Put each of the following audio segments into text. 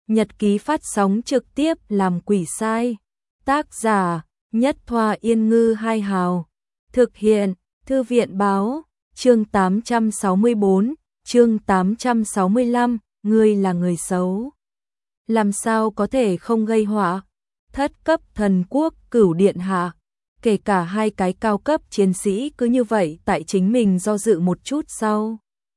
Nhật ký phát sóng trực tiếp làm quỷ sai. Tác giả: Nhất Thoa Yên Ngư Hai Hào. Thực hiện: Thư viện báo. Chương 864, chương 865, ngươi là người xấu. Làm sao có thể không gây họa? Thất cấp thần quốc Cửu Điện Hạ, kể cả hai cái cao cấp chiến sĩ cứ như vậy tại chính mình do dự một chút sau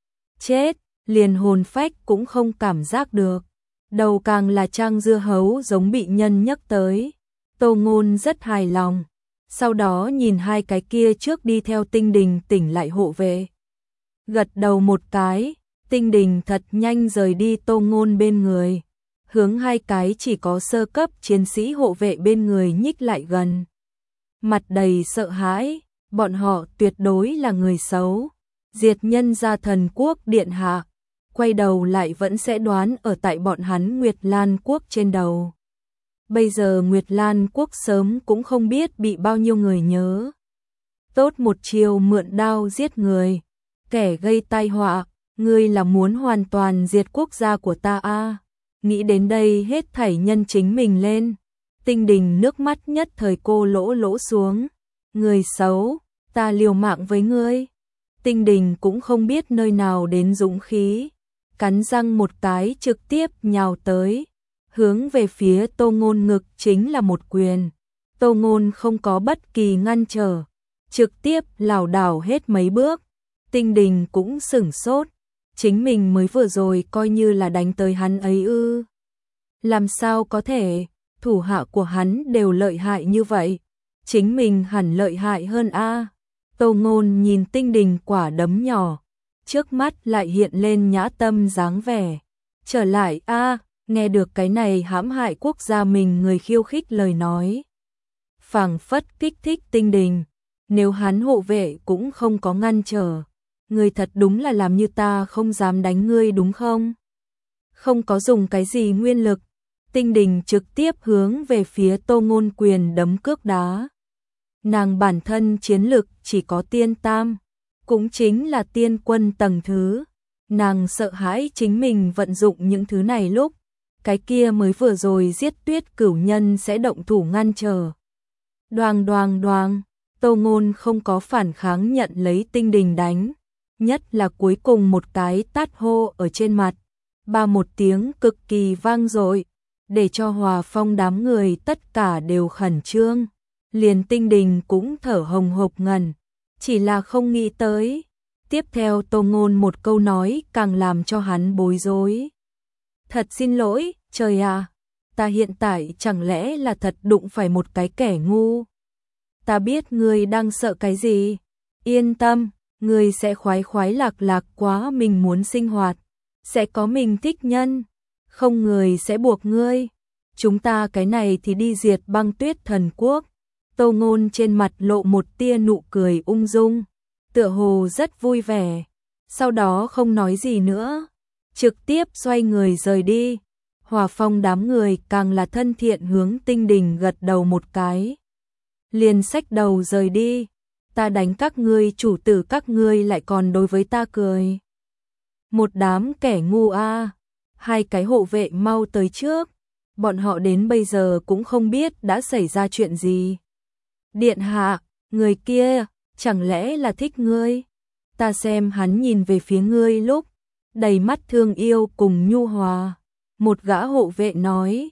chết, liền hồn phách cũng không cảm giác được. Đầu càng là trang dưa hấu giống bị nhân nhắc tới. Tô Ngôn rất hài lòng. Sau đó nhìn hai cái kia trước đi theo Tinh Đình tỉnh lại hộ vệ. Gật đầu một cái, Tinh Đình thật nhanh rời đi Tô Ngôn bên người. Hướng hai cái chỉ có sơ cấp chiến sĩ hộ vệ bên người nhích lại gần. Mặt đầy sợ hãi, bọn họ tuyệt đối là người xấu. Diệt nhân gia thần quốc điện hạ. Quay đầu lại vẫn sẽ đoán ở tại bọn hắn Nguyệt Lan quốc trên đầu. Bây giờ Nguyệt Lan quốc sớm cũng không biết bị bao nhiêu người nhớ. Tốt một chiều mượn đao giết người, kẻ gây tai họa, ngươi là muốn hoàn toàn diệt quốc gia của ta a? Nghĩ đến đây hết thảy nhân chính mình lên. Tinh Đình nước mắt nhất thời cô lỗ xuống. Người xấu, ta liều mạng với ngươi. Tinh Đình cũng không biết nơi nào đến dũng khí, cắn răng một cái trực tiếp nhào tới, hướng về phía Tô Ngôn ngực chính là một quyền. Tô Ngôn không có bất kỳ ngăn trở, trực tiếp lảo đảo hết mấy bước. Tinh Đình cũng sửng sốt, chính mình mới vừa rồi coi như là đánh tới hắn ấy ư? Làm sao có thể, thủ hạ của hắn đều lợi hại như vậy, chính mình hẳn lợi hại hơn a. Tô Ngôn nhìn Tinh Đình quả đấm nhỏ, trước mắt lại hiện lên nhã tâm dáng vẻ. Trở lại a, nghe được cái này hãm hại quốc gia mình người khiêu khích lời nói. Phảng phất kích thích Tinh Đình, nếu hắn hộ vệ cũng không có ngăn trở. Ngươi thật đúng là làm như ta không dám đánh ngươi đúng không? Không có dùng cái gì nguyên lực. Tinh Đình trực tiếp hướng về phía Tô Ngôn quyền đấm cước đá. Nàng bản thân chiến lực chỉ có tiên tam, cũng chính là tiên quân tầng thứ. Nàng sợ hãi chính mình vận dụng những thứ này lúc cái kia mới vừa rồi giết Tuyết Cửu Nhân sẽ động thủ ngăn trở. Đoàng đoàng đoàng, Tô Ngôn không có phản kháng nhận lấy Tinh Đình đánh, nhất là cuối cùng một cái tát hô ở trên mặt, ba một tiếng cực kỳ vang dội, để cho Hòa Phong đám người tất cả đều khẩn trương. Liền Tinh Đình cũng thở hồng hộc ngần, chỉ là không nghĩ tới. Tiếp theo Tô Ngôn một câu nói càng làm cho hắn bối rối. Thật xin lỗi, trời à, ta hiện tại chẳng lẽ là thật đụng phải một cái kẻ ngu. Ta biết ngươi đang sợ cái gì, yên tâm, ngươi sẽ khoái khoái lạc lạc quá mình muốn sinh hoạt, sẽ có mình thích nhân, không người sẽ buộc ngươi. Chúng ta cái này thì đi diệt Băng Tuyết thần quốc. Tô Ngôn trên mặt lộ một tia nụ cười ung dung, tựa hồ rất vui vẻ, sau đó không nói gì nữa, trực tiếp xoay người rời đi. Hòa Phong đám người càng là thân thiện hướng Tinh Đình gật đầu một cái, liền xách đầu rời đi. Ta đánh các ngươi chủ tử các ngươi lại còn đối với ta cười. Một đám kẻ ngu a. Hai cái hộ vệ mau tới trước, bọn họ đến bây giờ cũng không biết đã xảy ra chuyện gì. Điện hạ, người kia, chẳng lẽ là thích ngươi? Ta xem hắn nhìn về phía ngươi lúc, đầy mắt thương yêu cùng nhu hòa. Một gã hộ vệ nói,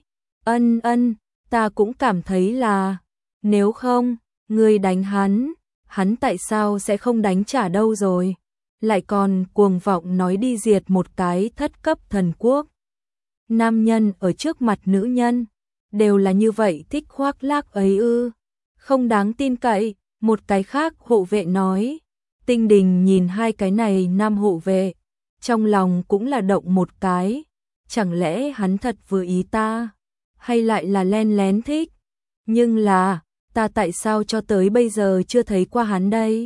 ân, ta cũng cảm thấy là, nếu không, ngươi đánh hắn tại sao sẽ không đánh trả đâu rồi? Lại còn cuồng vọng nói đi diệt một cái thất cấp thần quốc. Nam nhân ở trước mặt nữ nhân, đều là như vậy thích khoác lác ấy ư? Không đáng tin cậy. Một cái khác hộ vệ nói. Tinh Đình nhìn hai cái này nam hộ vệ, trong lòng cũng là động một cái. Chẳng lẽ hắn thật vừa ý ta, hay lại là len lén thích? Nhưng là, ta tại sao cho tới bây giờ chưa thấy qua hắn đây?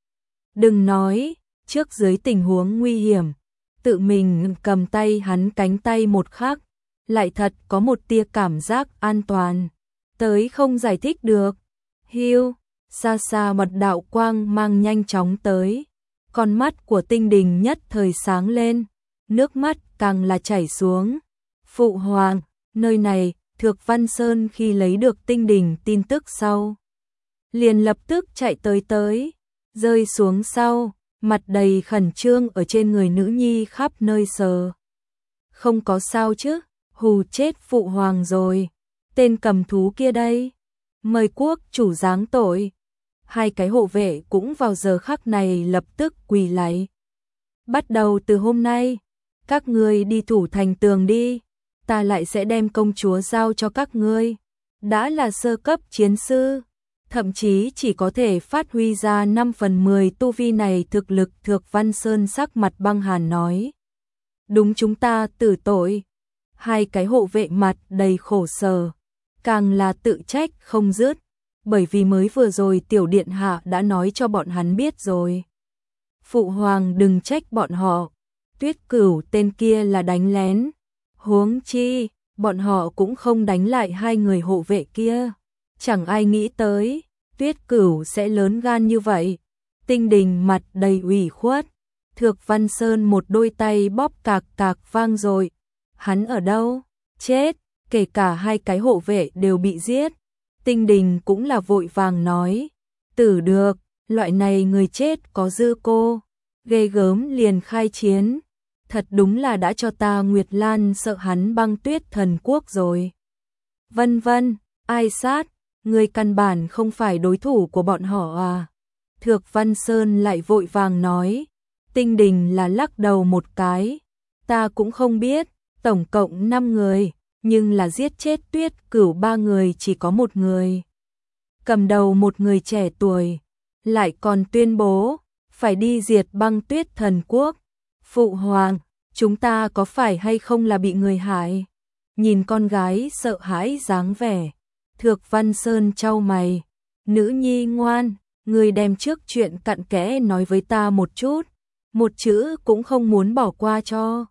Đừng nói, trước dưới tình huống nguy hiểm, tự mình cầm tay hắn cánh tay một khắc, lại thật có một tia cảm giác an toàn, tới không giải thích được. Hiu, xa xa một đạo quang mang nhanh chóng tới, con mắt của Tinh Đình nhất thời sáng lên, nước mắt càng là chảy xuống. Phụ hoàng, nơi này, Thược Văn Sơn khi lấy được Tinh Đình tin tức sau, liền lập tức chạy tới, rơi xuống sau, mặt đầy khẩn trương ở trên người nữ nhi khắp nơi sờ. Không có sao chứ, hù chết phụ hoàng rồi, tên cầm thú kia đây, mời quốc chủ giáng tội. Hai cái hộ vệ cũng vào giờ khắc này lập tức quỳ lạy. Bắt đầu từ hôm nay, các ngươi đi thủ thành tường đi, ta lại sẽ đem công chúa giao cho các ngươi. Đã là sơ cấp chiến sư, thậm chí chỉ có thể phát huy ra 5/10 tu vi này thực lực. Thược Văn Sơn sắc mặt băng hàn nói. Đúng, chúng ta tử tội. Hai cái hộ vệ mặt đầy khổ sở, càng là tự trách không dứt, bởi vì mới vừa rồi tiểu điện hạ đã nói cho bọn hắn biết rồi. Phụ hoàng đừng trách bọn họ, Tuyết Cửu tên kia là đánh lén, huống chi, bọn họ cũng không đánh lại hai người hộ vệ kia. Chẳng ai nghĩ tới, Tuyết Cửu sẽ lớn gan như vậy. Tinh Đình mặt đầy ủy khuất, Thược Văn Sơn một đôi tay bóp cạc cạc vang rồi. Hắn ở đâu? Chết, kể cả hai cái hộ vệ đều bị giết. Tinh Đình cũng là vội vàng nói, tử được, loại này người chết có dư cô, ghê gớm liền khai chiến. Thật đúng là đã cho ta Nguyệt Lan sợ hắn Băng Tuyết Thần Quốc rồi. Vân vân, ai sát, người căn bản không phải đối thủ của bọn họ à? Thược Văn Sơn lại vội vàng nói. Tinh Đình là lắc đầu một cái, ta cũng không biết, tổng cộng 5 người, nhưng là giết chết Tuyết Cửu 3 người chỉ có một người. Cầm đầu một người trẻ tuổi, lại còn tuyên bố, phải đi diệt Băng Tuyết Thần Quốc. Phụ hoàng, chúng ta có phải hay không là bị người hại? Nhìn con gái sợ hãi dáng vẻ, Thược Văn Sơn chau mày, nữ nhi ngoan, người đem trước chuyện cặn kẽ nói với ta một chút, một chữ cũng không muốn bỏ qua cho.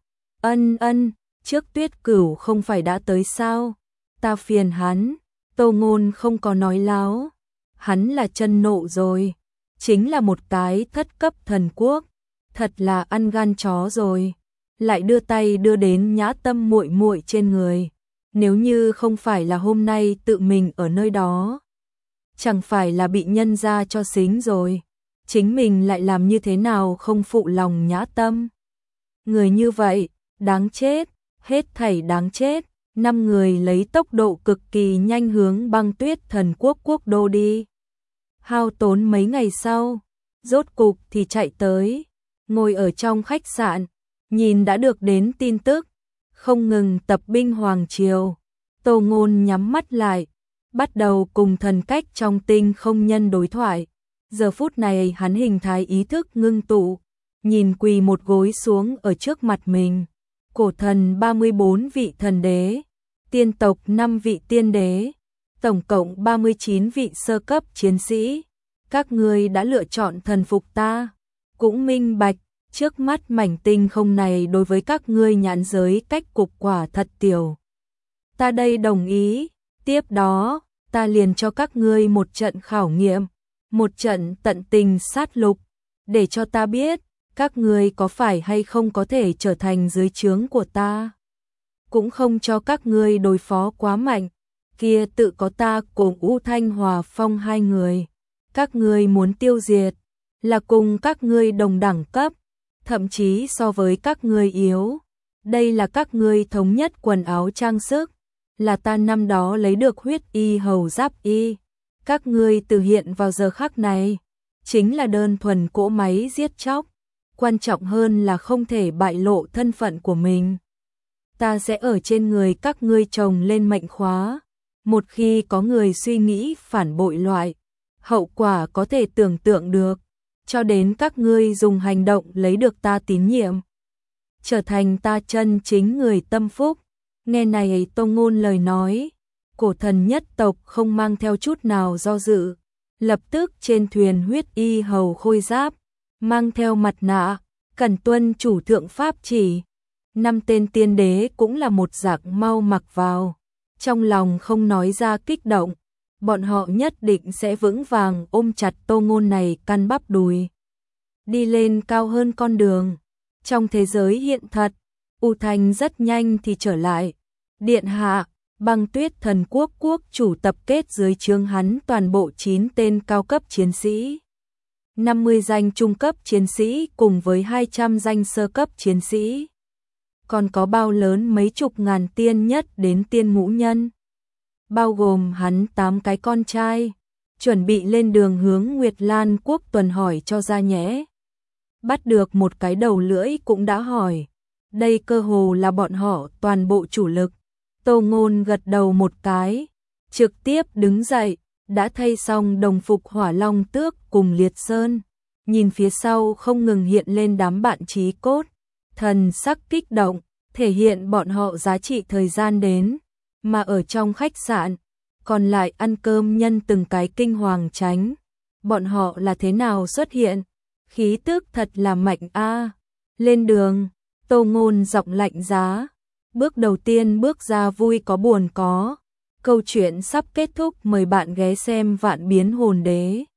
Ân, trước Tuyết Cửu không phải đã tới sao? Ta phiền hắn. Tô Ngôn không có nói láo, hắn là chân nộ rồi, chính là một cái thất cấp thần quốc, thật là ăn gan chó rồi, lại đưa tay đưa đến Nhã Tâm muội muội trên người. Nếu như không phải là hôm nay tự mình ở nơi đó, chẳng phải là bị nhân ra cho xính rồi. Chính mình lại làm như thế nào không phụ lòng Nhã Tâm. Người như vậy, đáng chết, hết thảy đáng chết. 5 người lấy tốc độ cực kỳ nhanh hướng Băng Tuyết Thần Quốc quốc đô đi. Hao tốn mấy ngày sau, rốt cục thì chạy tới, ngồi ở trong khách sạn, nhìn đã được đến tin tức, không ngừng tập binh hoàng triều. Tô Ngôn nhắm mắt lại, bắt đầu cùng thần cách trong tinh không nhân đối thoại. Giờ phút này hắn hình thái ý thức ngưng tụ, nhìn quỳ một gối xuống ở trước mặt mình. Cổ thần 34 vị thần đế, tiên tộc 5 vị tiên đế, tổng cộng 39 vị sơ cấp chiến sĩ. Các ngươi đã lựa chọn thần phục ta, cũng minh bạch, trước mắt mảnh tinh không này đối với các ngươi nhãn giới cách cục quả thật tiểu. Ta đây đồng ý, tiếp đó, ta liền cho các ngươi một trận khảo nghiệm, một trận tận tình sát lục, để cho ta biết, các ngươi có phải hay không có thể trở thành dưới trướng của ta. Cũng không cho các ngươi đối phó quá mạnh, kia tự có ta cùng U Thanh Hòa Phong hai người. Các ngươi muốn tiêu diệt, là cùng các ngươi đồng đẳng cấp, thậm chí so với các ngươi yếu. Đây là các ngươi thống nhất quần áo trang sức, là ta năm đó lấy được huyết y hầu giáp y. Các ngươi từ hiện vào giờ khắc này, chính là đơn thuần cỗ máy giết chóc. Quan trọng hơn là không thể bại lộ thân phận của mình. Ta sẽ ở trên người các ngươi trồng lên mệnh khóa. Một khi có người suy nghĩ phản bội loại, hậu quả có thể tưởng tượng được, cho đến các ngươi dùng hành động lấy được ta tín nhiệm, trở thành ta chân chính người tâm phúc. Nghe này Tô Ngôn lời nói, cổ thần nhất tộc không mang theo chút nào do dự, lập tức trên thuyền huyết y hầu khôi giáp, mang theo mặt nạ, cẩn tuân chủ thượng pháp chỉ. 5 tên tiên đế cũng là một dạng mau mặc vào, trong lòng không nói ra kích động, bọn họ nhất định sẽ vững vàng ôm chặt Tô Ngôn này căn bắp đùi, đi lên cao hơn con đường. Trong thế giới hiện thật, U Thanh rất nhanh thì trở lại, Điện hạ, Băng Tuyết Thần Quốc quốc chủ tập kết dưới trướng hắn toàn bộ 9 tên cao cấp chiến sĩ, 50 danh trung cấp chiến sĩ cùng với 200 danh sơ cấp chiến sĩ. Còn có bao lớn mấy chục ngàn tiên nhất đến tiên ngũ nhân, bao gồm hắn 8 cái con trai, chuẩn bị lên đường hướng Nguyệt Lan quốc tuần hỏi cho ra nhẽ. Bắt được một cái đầu lưỡi cũng đã hỏi, đây cơ hồ là bọn họ toàn bộ chủ lực. Tô Ngôn gật đầu một cái, trực tiếp đứng dậy, đã thay xong đồng phục Hỏa Long Tước cùng Liệt Sơn, nhìn phía sau không ngừng hiện lên đám bạn chí cốt, thần sắc kích động, thể hiện bọn họ giá trị thời gian đến, mà ở trong khách sạn, còn lại ăn cơm nhân từng cái kinh hoàng tránh. Bọn họ là thế nào xuất hiện? Khí tức thật là mạnh a. Lên đường, Tô Ngôn giọng lạnh giá. Bước đầu tiên bước ra vui có buồn có. Câu chuyện sắp kết thúc, mời bạn ghé xem Vạn Biến Hồn Đế.